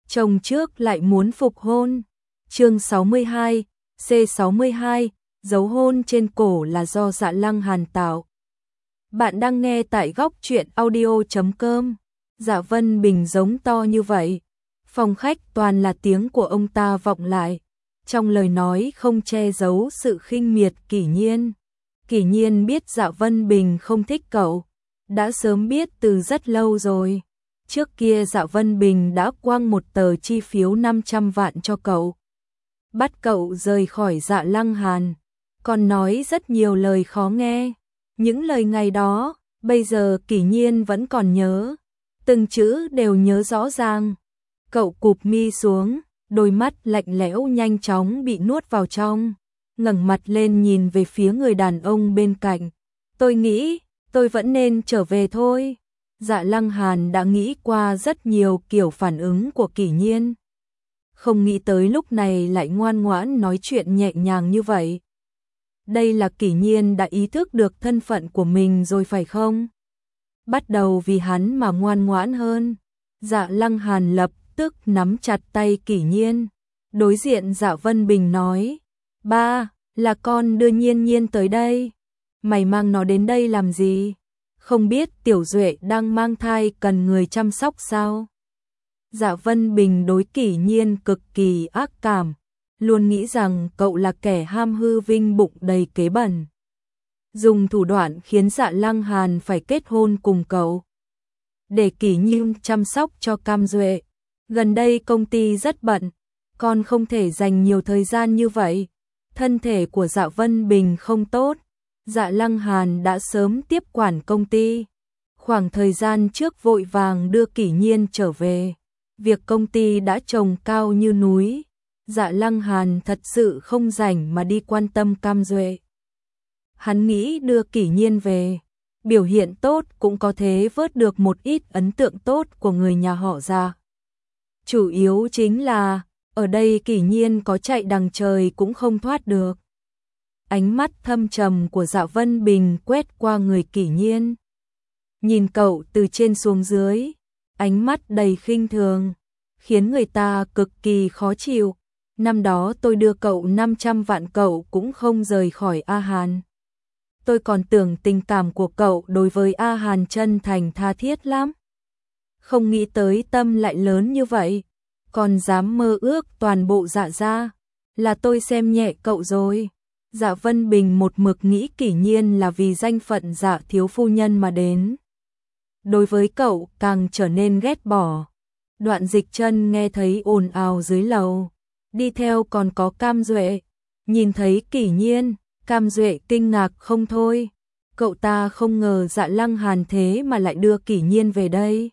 chồng trước lại muốn phục hôn. Chương 62, C62, dấu hôn trên cổ là do Dạ Lăng Hàn tạo. Bạn đang nghe tại góc truyện audio.com. Dạ Vân Bình giống to như vậy. Phòng khách toàn là tiếng của ông ta vọng lại. Trong lời nói không che giấu sự khinh miệt Kỷ Nhiên. Kỷ Nhiên biết Dạ Vân Bình không thích cậu. Đã sớm biết từ rất lâu rồi. Trước kia Dạ Vân Bình đã quăng một tờ chi phiếu 500 vạn cho cậu. Bắt cậu rời khỏi Dạ Lăng Hàn. Còn nói rất nhiều lời khó nghe. Những lời ngày đó, bây giờ Kỷ Nhiên vẫn còn nhớ. Từng chữ đều nhớ rõ ràng. Cậu cụp mi xuống, đôi mắt lạnh lẽo nhanh chóng bị nuốt vào trong. Ngẩng mặt lên nhìn về phía người đàn ông bên cạnh. Tôi nghĩ, tôi vẫn nên trở về thôi. Dạ Lăng Hàn đã nghĩ qua rất nhiều kiểu phản ứng của Kỷ Nhiên. Không nghĩ tới lúc này lại ngoan ngoãn nói chuyện nhẹ nhàng như vậy. Đây là Kỷ Nhiên đã ý thức được thân phận của mình rồi phải không? Bắt đầu vì hắn mà ngoan ngoãn hơn. Dạ Lăng Hàn lập tức nắm chặt tay Kỷ Nhiên. Đối diện Dạ Vân Bình nói, ba, là con đưa Nhiên Nhiên tới đây. Mày mang nó đến đây làm gì? Không biết Tiểu Duệ đang mang thai cần người chăm sóc sao? Dạ Vân Bình đối Kỷ Nhiên cực kỳ ác cảm, luôn nghĩ rằng cậu là kẻ ham hư vinh bụng đầy kế bẩn. Dùng thủ đoạn khiến Dạ Lăng Hàn phải kết hôn cùng cậu. Để Kỷ Nhiên chăm sóc cho Cam Duệ. Gần đây công ty rất bận, con không thể dành nhiều thời gian như vậy. Thân thể của Dạ Vân Bình không tốt. Dạ Lăng Hàn đã sớm tiếp quản công ty. Khoảng thời gian trước vội vàng đưa Kỷ Nhiên trở về. Việc công ty đã trồng cao như núi. Dạ Lăng Hàn thật sự không rảnh mà đi quan tâm Cam Duệ. Hắn nghĩ đưa Kỷ Nhiên về, biểu hiện tốt cũng có thể vớt được một ít ấn tượng tốt của người nhà họ Dạ. Chủ yếu chính là, ở đây Kỷ Nhiên có chạy đằng trời cũng không thoát được. Ánh mắt thâm trầm của Dạ Vân Bình quét qua người Kỷ Nhiên. Nhìn cậu từ trên xuống dưới, ánh mắt đầy khinh thường, khiến người ta cực kỳ khó chịu. Năm đó tôi đưa cậu 500 vạn cậu cũng không rời khỏi A Hàn. Tôi còn tưởng tình cảm của cậu đối với A Hàn chân thành tha thiết lắm. Không nghĩ tới tâm lại lớn như vậy, còn dám mơ ước toàn bộ Dạ gia, là tôi xem nhẹ cậu rồi. Dạ Vân Bình một mực nghĩ Kỷ Nhiên là vì danh phận Dạ thiếu phu nhân mà đến. Đối với cậu càng trở nên ghét bỏ. Đoạn Dịch Chân nghe thấy ồn ào dưới lầu, đi theo còn có Cam Duệ. Nhìn thấy Kỷ Nhiên, Cam Duệ kinh ngạc không thôi. Cậu ta không ngờ Dạ Lăng Hàn thế mà lại đưa Kỷ Nhiên về đây.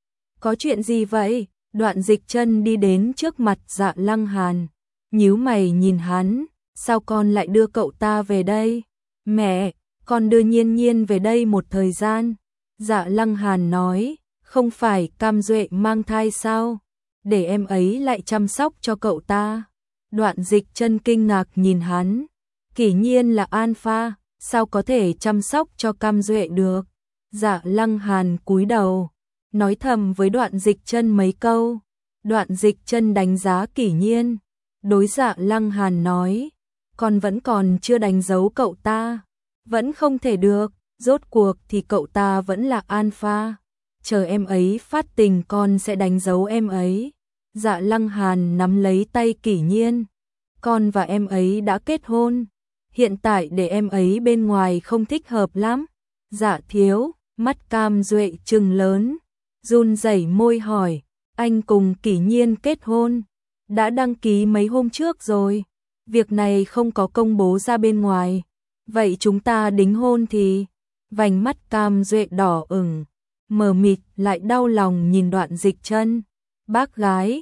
Có chuyện gì vậy? Đoạn Dịch Chân đi đến trước mặt Dạ Lăng Hàn, nhíu mày nhìn hắn. Sao con lại đưa cậu ta về đây? Mẹ, con đưa Nhiên Nhiên về đây một thời gian. Dạ Lăng Hàn nói, không phải Cam Duệ mang thai sao? Để em ấy lại chăm sóc cho cậu ta. Đoạn Dịch Chân kinh ngạc nhìn hắn. Kỷ Nhiên là alpha, sao có thể chăm sóc cho Cam Duệ được? Dạ Lăng Hàn cúi đầu, nói thầm với Đoạn Dịch Chân mấy câu. Đoạn Dịch Chân đánh giá Kỷ Nhiên, đối Dạ Lăng Hàn nói, con vẫn còn chưa đánh dấu cậu ta, vẫn không thể được, rốt cuộc thì cậu ta vẫn là alpha, chờ em ấy phát tình con sẽ đánh dấu em ấy. Dạ Lăng Hàn nắm lấy tay Kỷ Nhiên, con và em ấy đã kết hôn, hiện tại để em ấy bên ngoài không thích hợp lắm. Dạ thiếu, mắt Cam Duệ trừng lớn, run rẩy môi hỏi, anh cùng Kỷ Nhiên kết hôn, đã đăng ký mấy hôm trước rồi. Việc này không có công bố ra bên ngoài. Vậy chúng ta đính hôn thì? Vành mắt Cam Duệ đỏ ửng, mờ mịt lại đau lòng nhìn Đoạn Dịch Chân. Bác gái,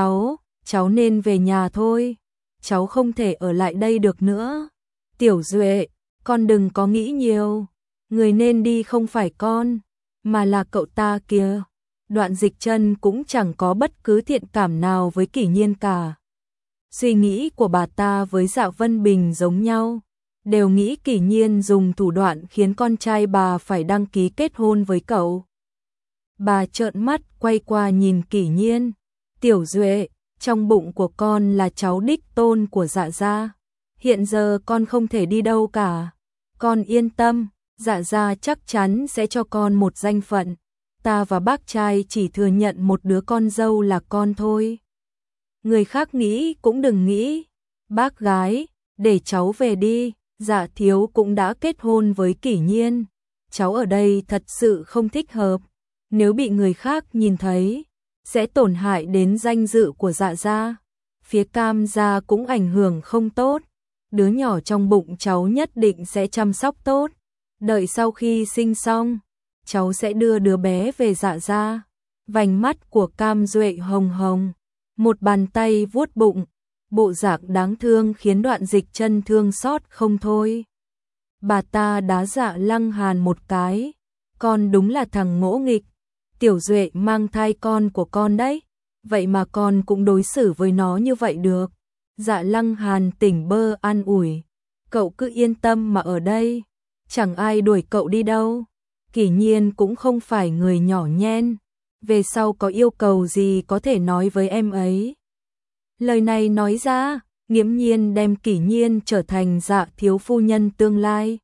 cháu nên về nhà thôi. Cháu không thể ở lại đây được nữa. Tiểu Duệ, con đừng có nghĩ nhiều. Người nên đi không phải con, mà là cậu ta kìa. Đoạn Dịch Chân cũng chẳng có bất cứ thiện cảm nào với Kỷ Nhiên cả. Suy nghĩ của bà ta với Dạ Vân Bình giống nhau, đều nghĩ Kỷ Nhiên dùng thủ đoạn khiến con trai bà phải đăng ký kết hôn với cậu. Bà trợn mắt quay qua nhìn Kỷ Nhiên, Tiểu Duệ, trong bụng của con là cháu đích tôn của Dạ gia. Hiện giờ con không thể đi đâu cả. Con yên tâm, Dạ gia chắc chắn sẽ cho con một danh phận. Ta và bác trai chỉ thừa nhận một đứa con dâu là con thôi. Người khác nghĩ cũng đừng nghĩ. Bác gái, để cháu về đi. Dạ thiếu cũng đã kết hôn với Kỷ Nhiên. Cháu ở đây thật sự không thích hợp. Nếu bị người khác nhìn thấy, sẽ tổn hại đến danh dự của Dạ gia. Phía Cam gia cũng ảnh hưởng không tốt. Đứa nhỏ trong bụng cháu nhất định sẽ chăm sóc tốt. Đợi sau khi sinh xong, cháu sẽ đưa đứa bé về Dạ gia. Vành mắt của Cam Duệ hồng hồng, một bàn tay vuốt bụng, bộ dạng đáng thương khiến Đoạn Dịch Chân thương xót không thôi. Bà ta đá Dạ Lăng Hàn một cái, con đúng là thằng ngỗ nghịch. Tiểu Duệ mang thai con của con đấy, vậy mà con cũng đối xử với nó như vậy được. Dạ Lăng Hàn tỉnh bơ an ủi, cậu cứ yên tâm mà ở đây, chẳng ai đuổi cậu đi đâu. Kỷ Nhiên cũng không phải người nhỏ nhen, về sau có yêu cầu gì có thể nói với em ấy. Lời này nói ra, nghiễm nhiên đem Kỷ Nhiên trở thành Dạ thiếu phu nhân tương lai.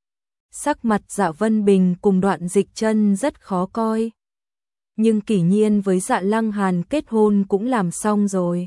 Sắc mặt Dạ Vân Bình cùng Đoạn Dịch Chân rất khó coi. Nhưng Kỷ Nhiên với Dạ Lăng Hàn kết hôn cũng làm xong rồi.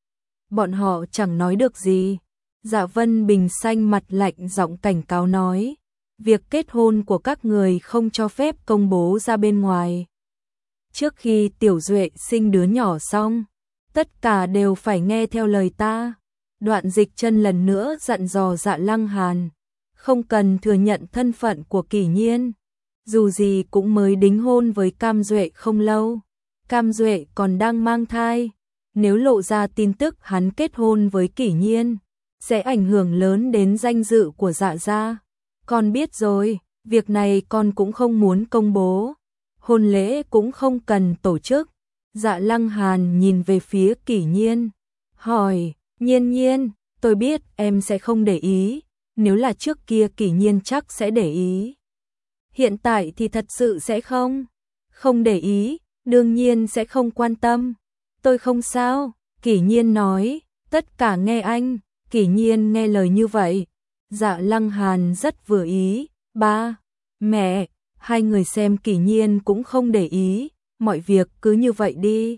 Bọn họ chẳng nói được gì. Dạ Vân Bình xanh mặt lạnh giọng cảnh cáo nói, việc kết hôn của các người không cho phép công bố ra bên ngoài. Trước khi Tiểu Duệ sinh đứa nhỏ xong, tất cả đều phải nghe theo lời ta. Đoạn Dịch Chân lần nữa dặn dò Dạ Lăng Hàn, không cần thừa nhận thân phận của Kỷ Nhiên. Dù gì cũng mới đính hôn với Cam Duệ không lâu. Cam Duệ còn đang mang thai. Nếu lộ ra tin tức hắn kết hôn với Kỷ Nhiên, sẽ ảnh hưởng lớn đến danh dự của Dạ gia. Con biết rồi, việc này con cũng không muốn công bố. Hôn lễ cũng không cần tổ chức. Dạ Lăng Hàn nhìn về phía Kỷ Nhiên, hỏi, Nhiên Nhiên, tôi biết em sẽ không để ý. Nếu là trước kia Kỷ Nhiên chắc sẽ để ý. Hiện tại thì thật sự sẽ không. Không để ý, đương nhiên sẽ không quan tâm. Tôi không sao, Kỷ Nhiên nói, tất cả nghe anh. Kỷ Nhiên nghe lời như vậy. Dạ Lăng Hàn rất vừa ý, ba, mẹ, hai người xem Kỷ Nhiên cũng không để ý, mọi việc cứ như vậy đi.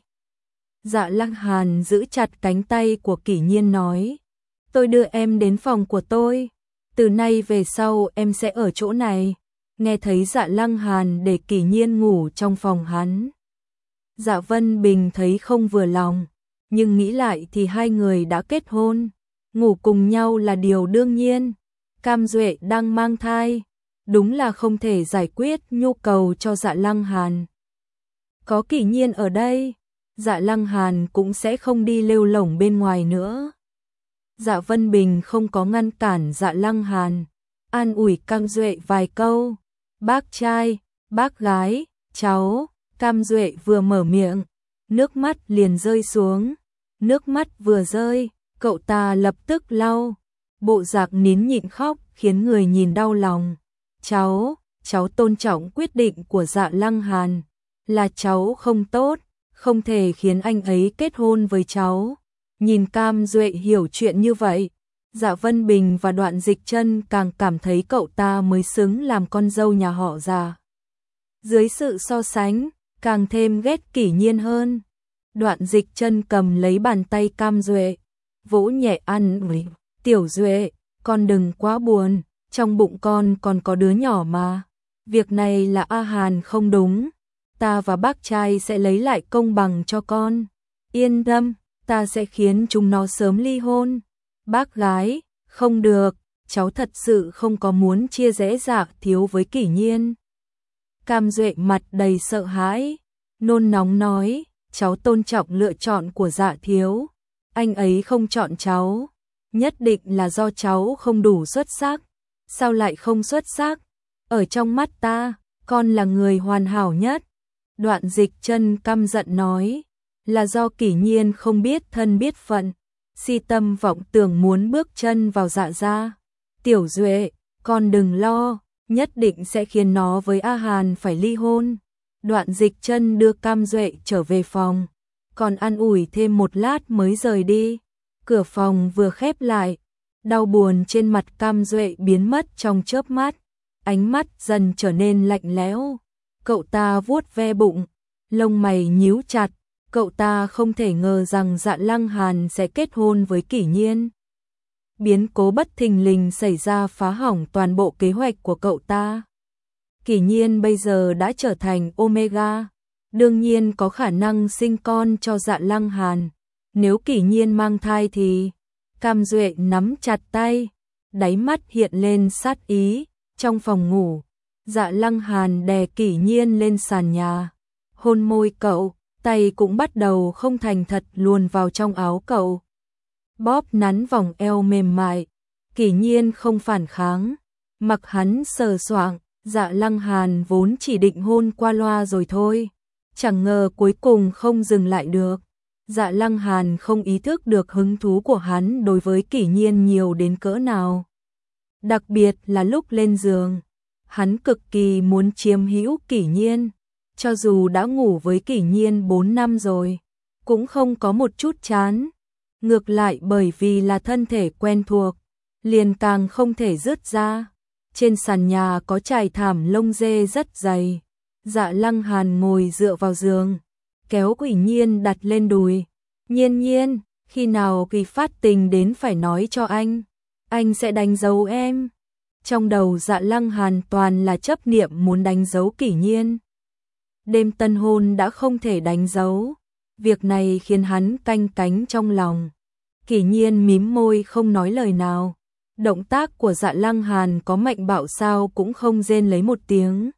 Dạ Lăng Hàn giữ chặt cánh tay của Kỷ Nhiên nói, tôi đưa em đến phòng của tôi, từ nay về sau em sẽ ở chỗ này. Nghe thấy Dạ Lăng Hàn để Kỷ Nhiên ngủ trong phòng hắn, Dạ Vân Bình thấy không vừa lòng, nhưng nghĩ lại thì hai người đã kết hôn, ngủ cùng nhau là điều đương nhiên. Cam Duệ đang mang thai, đúng là không thể giải quyết nhu cầu cho Dạ Lăng Hàn. Có Kỷ Nhiên ở đây, Dạ Lăng Hàn cũng sẽ không đi lêu lổng bên ngoài nữa. Dạ Vân Bình không có ngăn cản Dạ Lăng Hàn, an ủi Cam Duệ vài câu. Bác trai, bác gái, cháu. Cam Duệ vừa mở miệng, nước mắt liền rơi xuống. Nước mắt vừa rơi, cậu ta lập tức lau. Bộ dạng nín nhịn khóc khiến người nhìn đau lòng. Cháu tôn trọng quyết định của Dạ Lăng Hàn. Là cháu không tốt, không thể khiến anh ấy kết hôn với cháu. Nhìn Cam Duệ hiểu chuyện như vậy, Dạ Vân Bình và Đoạn Dịch Chân càng cảm thấy cậu ta mới xứng làm con dâu nhà họ Dạ. Dưới sự so sánh, càng thêm ghét Kỷ Nhiên hơn. Đoạn Dịch Chân cầm lấy bàn tay Cam Duệ, vỗ nhẹ an ủi, Tiểu Duệ, con đừng quá buồn, trong bụng con còn có đứa nhỏ mà. Việc này là A Hàn không đúng, ta và bác trai sẽ lấy lại công bằng cho con. Yên tâm, ta sẽ khiến chúng nó sớm ly hôn. Bác gái, không được, cháu thật sự không có muốn chia rẽ Dạ thiếu với Kỷ Nhiên. Cam Duệ mặt đầy sợ hãi, nôn nóng nói, cháu tôn trọng lựa chọn của Dạ thiếu. Anh ấy không chọn cháu, nhất định là do cháu không đủ xuất sắc. Sao lại không xuất sắc? Ở trong mắt ta, con là người hoàn hảo nhất. Đoạn Dịch Chân căm giận nói, là do Kỷ Nhiên không biết thân biết phận, si tâm vọng tưởng muốn bước chân vào Dạ gia. Tiểu Duệ, con đừng lo, nhất định sẽ khiến nó với A Hàn phải ly hôn. Đoạn Dịch Chân đưa Cam Duệ trở về phòng. còn an ủi thêm một lát mới rời đi. Cửa phòng vừa khép lại, đau buồn trên mặt Cam Duệ biến mất trong chớp mắt, ánh mắt dần trở nên lạnh lẽo. Cậu ta vuốt ve bụng, lông mày nhíu chặt, cậu ta không thể ngờ rằng Dạ Lăng Hàn sẽ kết hôn với Kỷ Nhiên. Biến cố bất thình lình xảy ra phá hỏng toàn bộ kế hoạch của cậu ta. Kỷ Nhiên bây giờ đã trở thành Omega, đương nhiên có khả năng sinh con cho Dạ Lăng Hàn. Nếu Kỷ Nhiên mang thai thì... Cam Duệ nắm chặt tay, đáy mắt hiện lên sát ý. Trong phòng ngủ, Dạ Lăng Hàn đè Kỷ Nhiên lên sàn nhà, hôn môi cậu, tay cũng bắt đầu không thành thật luồn vào trong áo cậu, bóp nắn vòng eo mềm mại. Kỷ Nhiên không phản kháng, mặc hắn sờ soạng. Dạ Lăng Hàn vốn chỉ định hôn qua loa rồi thôi, chẳng ngờ cuối cùng không dừng lại được. Dạ Lăng Hàn không ý thức được hứng thú của hắn đối với Kỷ Nhiên nhiều đến cỡ nào. Đặc biệt là lúc lên giường, hắn cực kỳ muốn chiếm hữu Kỷ Nhiên. Cho dù đã ngủ với Kỷ Nhiên 4 năm rồi, cũng không có một chút chán. Ngược lại bởi vì là thân thể quen thuộc, liền càng không thể dứt ra. Trên sàn nhà có trải thảm lông dê rất dày. Dạ Lăng Hàn ngồi dựa vào giường, kéo Kỷ Nhiên đặt lên đùi. Nhiên Nhiên, khi nào kỳ phát tình đến phải nói cho anh sẽ đánh dấu em. Trong đầu Dạ Lăng Hàn toàn là chấp niệm muốn đánh dấu Kỷ Nhiên. Đêm tân hôn đã không thể đánh dấu, việc này khiến hắn canh cánh trong lòng. Kỷ Nhiên mím môi không nói lời nào. Động tác của Dạ Lăng Hàn có mạnh bạo sao cũng không rên lấy một tiếng.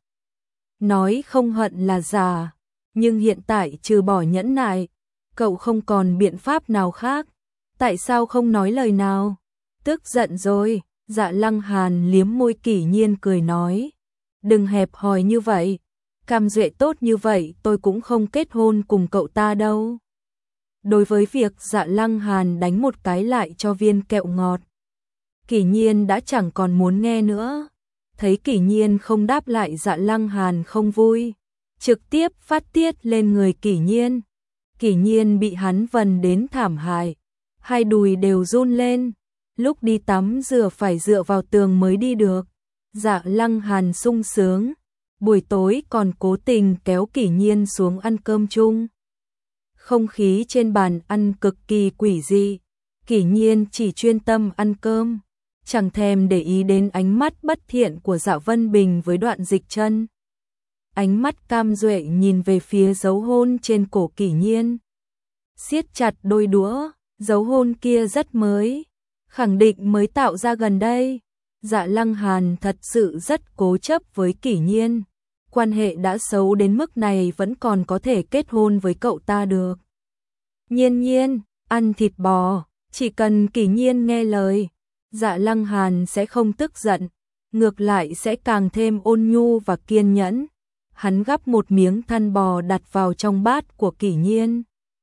Nói không hận là giả, nhưng hiện tại trừ bỏ nhẫn nại, cậu không còn biện pháp nào khác. Tại sao không nói lời nào? Tức giận rồi, Dạ Lăng Hàn liếm môi. Kỷ Nhiên cười nói, đừng hẹp hòi như vậy, Cam Duệ tốt như vậy tôi cũng không kết hôn cùng cậu ta đâu. Đối với việc Dạ Lăng Hàn đánh một cái lại cho viên kẹo ngọt, Kỷ Nhiên đã chẳng còn muốn nghe nữa. Thấy Kỷ Nhiên không đáp lại, Dạ Lăng Hàn không vui, trực tiếp phát tiết lên người Kỷ Nhiên. Kỷ Nhiên bị hắn vần đến thảm hại, hai đùi đều run lên, lúc đi tắm rửa phải dựa vào tường mới đi được. Dạ Lăng Hàn sung sướng, buổi tối còn cố tình kéo Kỷ Nhiên xuống ăn cơm chung. Không khí trên bàn ăn cực kỳ quỷ dị, Kỷ Nhiên chỉ chuyên tâm ăn cơm, chẳng thèm để ý đến ánh mắt bất thiện của Dạ Vân Bình với Đoạn Dịch Chân. Ánh mắt Cam Duệ nhìn về phía dấu hôn trên cổ Kỷ Nhiên, siết chặt đôi đũa. Dấu hôn kia rất mới, khẳng định mới tạo ra gần đây. Dạ Lăng Hàn thật sự rất cố chấp với Kỷ Nhiên, quan hệ đã xấu đến mức này vẫn còn có thể kết hôn với cậu ta được. Nhiên Nhiên, ăn thịt bò, chỉ cần Kỷ Nhiên nghe lời, Dạ Lăng Hàn sẽ không tức giận, ngược lại sẽ càng thêm ôn nhu và kiên nhẫn. Hắn gắp một miếng thăn bò đặt vào trong bát của Kỷ Nhiên.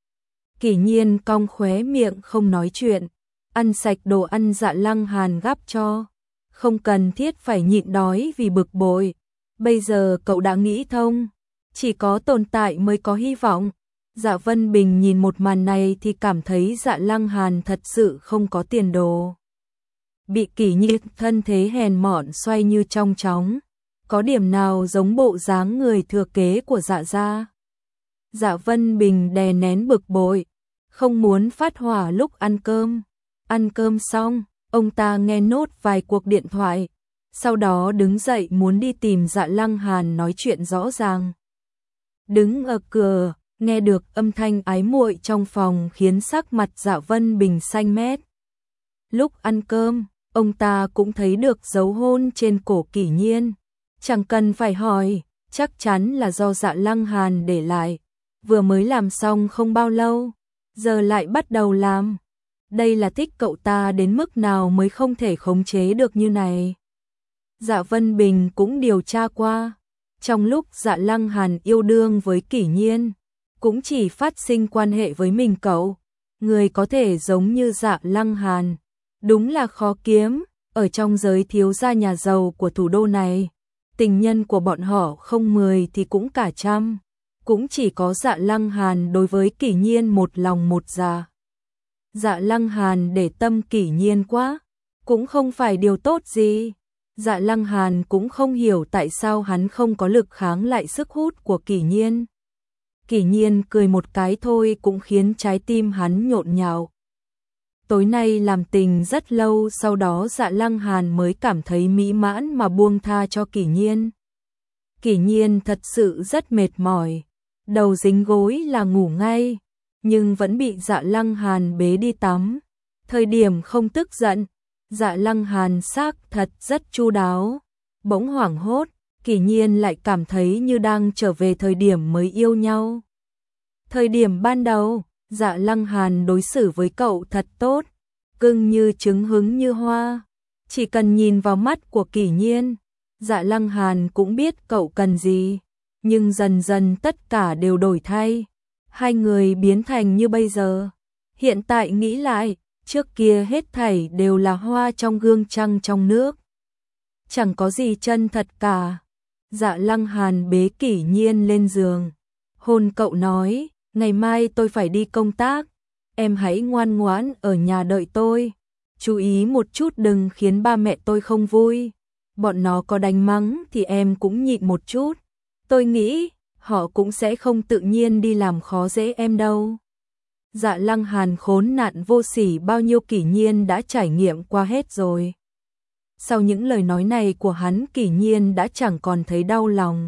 Kỷ Nhiên cong khóe miệng không nói chuyện, ăn sạch đồ ăn Dạ Lăng Hàn gắp cho, không cần thiết phải nhịn đói vì bực bội. Bây giờ cậu đã nghĩ thông, chỉ có tồn tại mới có hy vọng. Dạ Vân Bình nhìn một màn này thì cảm thấy Dạ Lăng Hàn thật sự không có tiền đồ. Bị Kỷ Nhiên thân thế hèn mọn xoay như trong chóng, có điểm nào giống bộ dáng người thừa kế của Dạ gia. Dạ Vân Bình đè nén bực bội, không muốn phát hỏa lúc ăn cơm. Ăn cơm xong, ông ta nghe nốt vài cuộc điện thoại, sau đó đứng dậy muốn đi tìm Dạ Lăng Hàn nói chuyện rõ ràng. Đứng ở cửa, nghe được âm thanh ái muội trong phòng khiến sắc mặt Dạ Vân Bình xanh mét. Lúc ăn cơm, ông ta cũng thấy được dấu hôn trên cổ Kỷ Nhiên. Chẳng cần phải hỏi, chắc chắn là do Dạ Lăng Hàn để lại. Vừa mới làm xong không bao lâu, giờ lại bắt đầu làm. Đây là thích cậu ta đến mức nào mới không thể khống chế được như này. Dạ Vân Bình cũng điều tra qua, trong lúc Dạ Lăng Hàn yêu đương với Kỷ Nhiên, cũng chỉ phát sinh quan hệ với mình cậu. Người có thể giống như Dạ Lăng Hàn, đúng là khó kiếm, ở trong giới thiếu gia nhà giàu của thủ đô này, tình nhân của bọn họ không 10 thì cũng cả trăm. cũng chỉ có Dạ Lăng Hàn đối với Kỷ Nhiên một lòng một dạ. Dạ Lăng Hàn để tâm Kỷ Nhiên quá, cũng không phải điều tốt gì. Dạ Lăng Hàn cũng không hiểu tại sao hắn không có lực kháng lại sức hút của Kỷ Nhiên. Kỷ Nhiên cười một cái thôi cũng khiến trái tim hắn nhộn nhạo. Tối nay làm tình rất lâu, sau đó Dạ Lăng Hàn mới cảm thấy mỹ mãn mà buông tha cho Kỷ Nhiên. Kỷ Nhiên thật sự rất mệt mỏi, đầu dính gối là ngủ ngay, nhưng vẫn bị Dạ Lăng Hàn bế đi tắm. Thời điểm không tức giận, Dạ Lăng Hàn xác thật rất chu đáo. Bỗng hoảng hốt, Kỷ Nhiên lại cảm thấy như đang trở về thời điểm mới yêu nhau. Thời điểm ban đầu, Dạ Lăng Hàn đối xử với cậu thật tốt, cưng như trứng hứng như hoa. Chỉ cần nhìn vào mắt của Kỷ Nhiên, Dạ Lăng Hàn cũng biết cậu cần gì. Nhưng dần dần tất cả đều đổi thay. Hai người biến thành như bây giờ. Hiện tại nghĩ lại, trước kia hết thảy đều là hoa trong gương trăng trong nước. Chẳng có gì chân thật cả. Dạ Lăng Hàn bế Kỷ Nhiên lên giường. Hôn cậu nói, ngày mai tôi phải đi công tác. Em hãy ngoan ngoãn ở nhà đợi tôi. Chú ý một chút đừng khiến ba mẹ tôi không vui. Bọn nó có đánh mắng thì em cũng nhịn một chút. Tôi nghĩ, họ cũng sẽ không tự nhiên đi làm khó dễ em đâu. Dạ Lăng Hàn khốn nạn vô sỉ bao nhiêu Kỷ Nhiên đã trải nghiệm qua hết rồi. Sau những lời nói này của hắn, Kỷ Nhiên đã chẳng còn thấy đau lòng.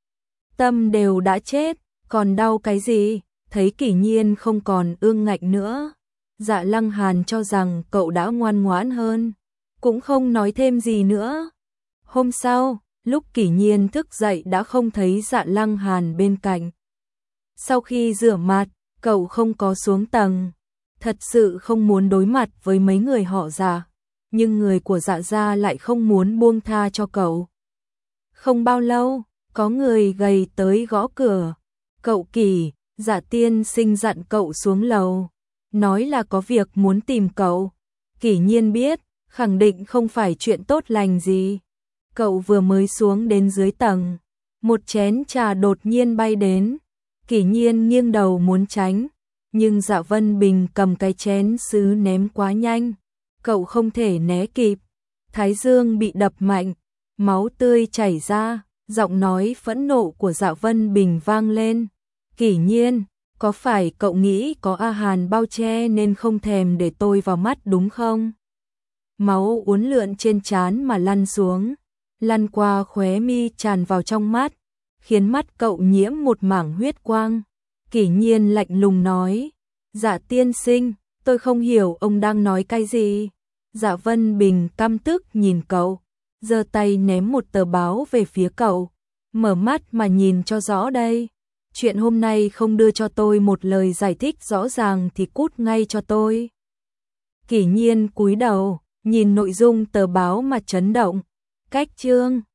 Tâm đều đã chết, còn đau cái gì? Thấy Kỷ Nhiên không còn ương ngạnh nữa, Dạ Lăng Hàn cho rằng cậu đã ngoan ngoãn hơn, cũng không nói thêm gì nữa. Hôm sau, lúc Kỷ Nhiên thức dậy đã không thấy Dạ Lăng Hàn bên cạnh. Sau khi rửa mặt, cậu không có xuống tầng. Thật sự không muốn đối mặt với mấy người họ Dạ, nhưng người của Dạ gia lại không muốn buông tha cho cậu. Không bao lâu, có người gầy tới gõ cửa. Cậu Kỷ, Dạ tiên sinh dặn cậu xuống lầu, nói là có việc muốn tìm cậu. Kỷ Nhiên biết, khẳng định không phải chuyện tốt lành gì. Cậu vừa mới xuống đến dưới tầng, một chén trà đột nhiên bay đến. Kỷ Nhiên nghiêng đầu muốn tránh, nhưng Dạ Vân Bình cầm cái chén sứ ném quá nhanh, cậu không thể né kịp. Thái dương bị đập mạnh, máu tươi chảy ra, giọng nói phẫn nộ của Dạ Vân Bình vang lên. Kỷ Nhiên, có phải cậu nghĩ có A Hàn bao che nên không thèm để tôi vào mắt đúng không? Máu uốn lượn trên trán mà lăn xuống, lăn qua khóe mi tràn vào trong mắt, khiến mắt cậu nhiễm một mảng huyết quang. Kỷ Nhiên lạnh lùng nói, Dạ tiên sinh, tôi không hiểu ông đang nói cái gì. Dạ Vân Bình căm tức nhìn cậu, giơ tay ném một tờ báo về phía cậu. Mở mắt mà nhìn cho rõ đây. Chuyện hôm nay không đưa cho tôi một lời giải thích rõ ràng thì cút ngay cho tôi. Kỷ Nhiên cúi đầu, nhìn nội dung tờ báo mà chấn động. Cách chương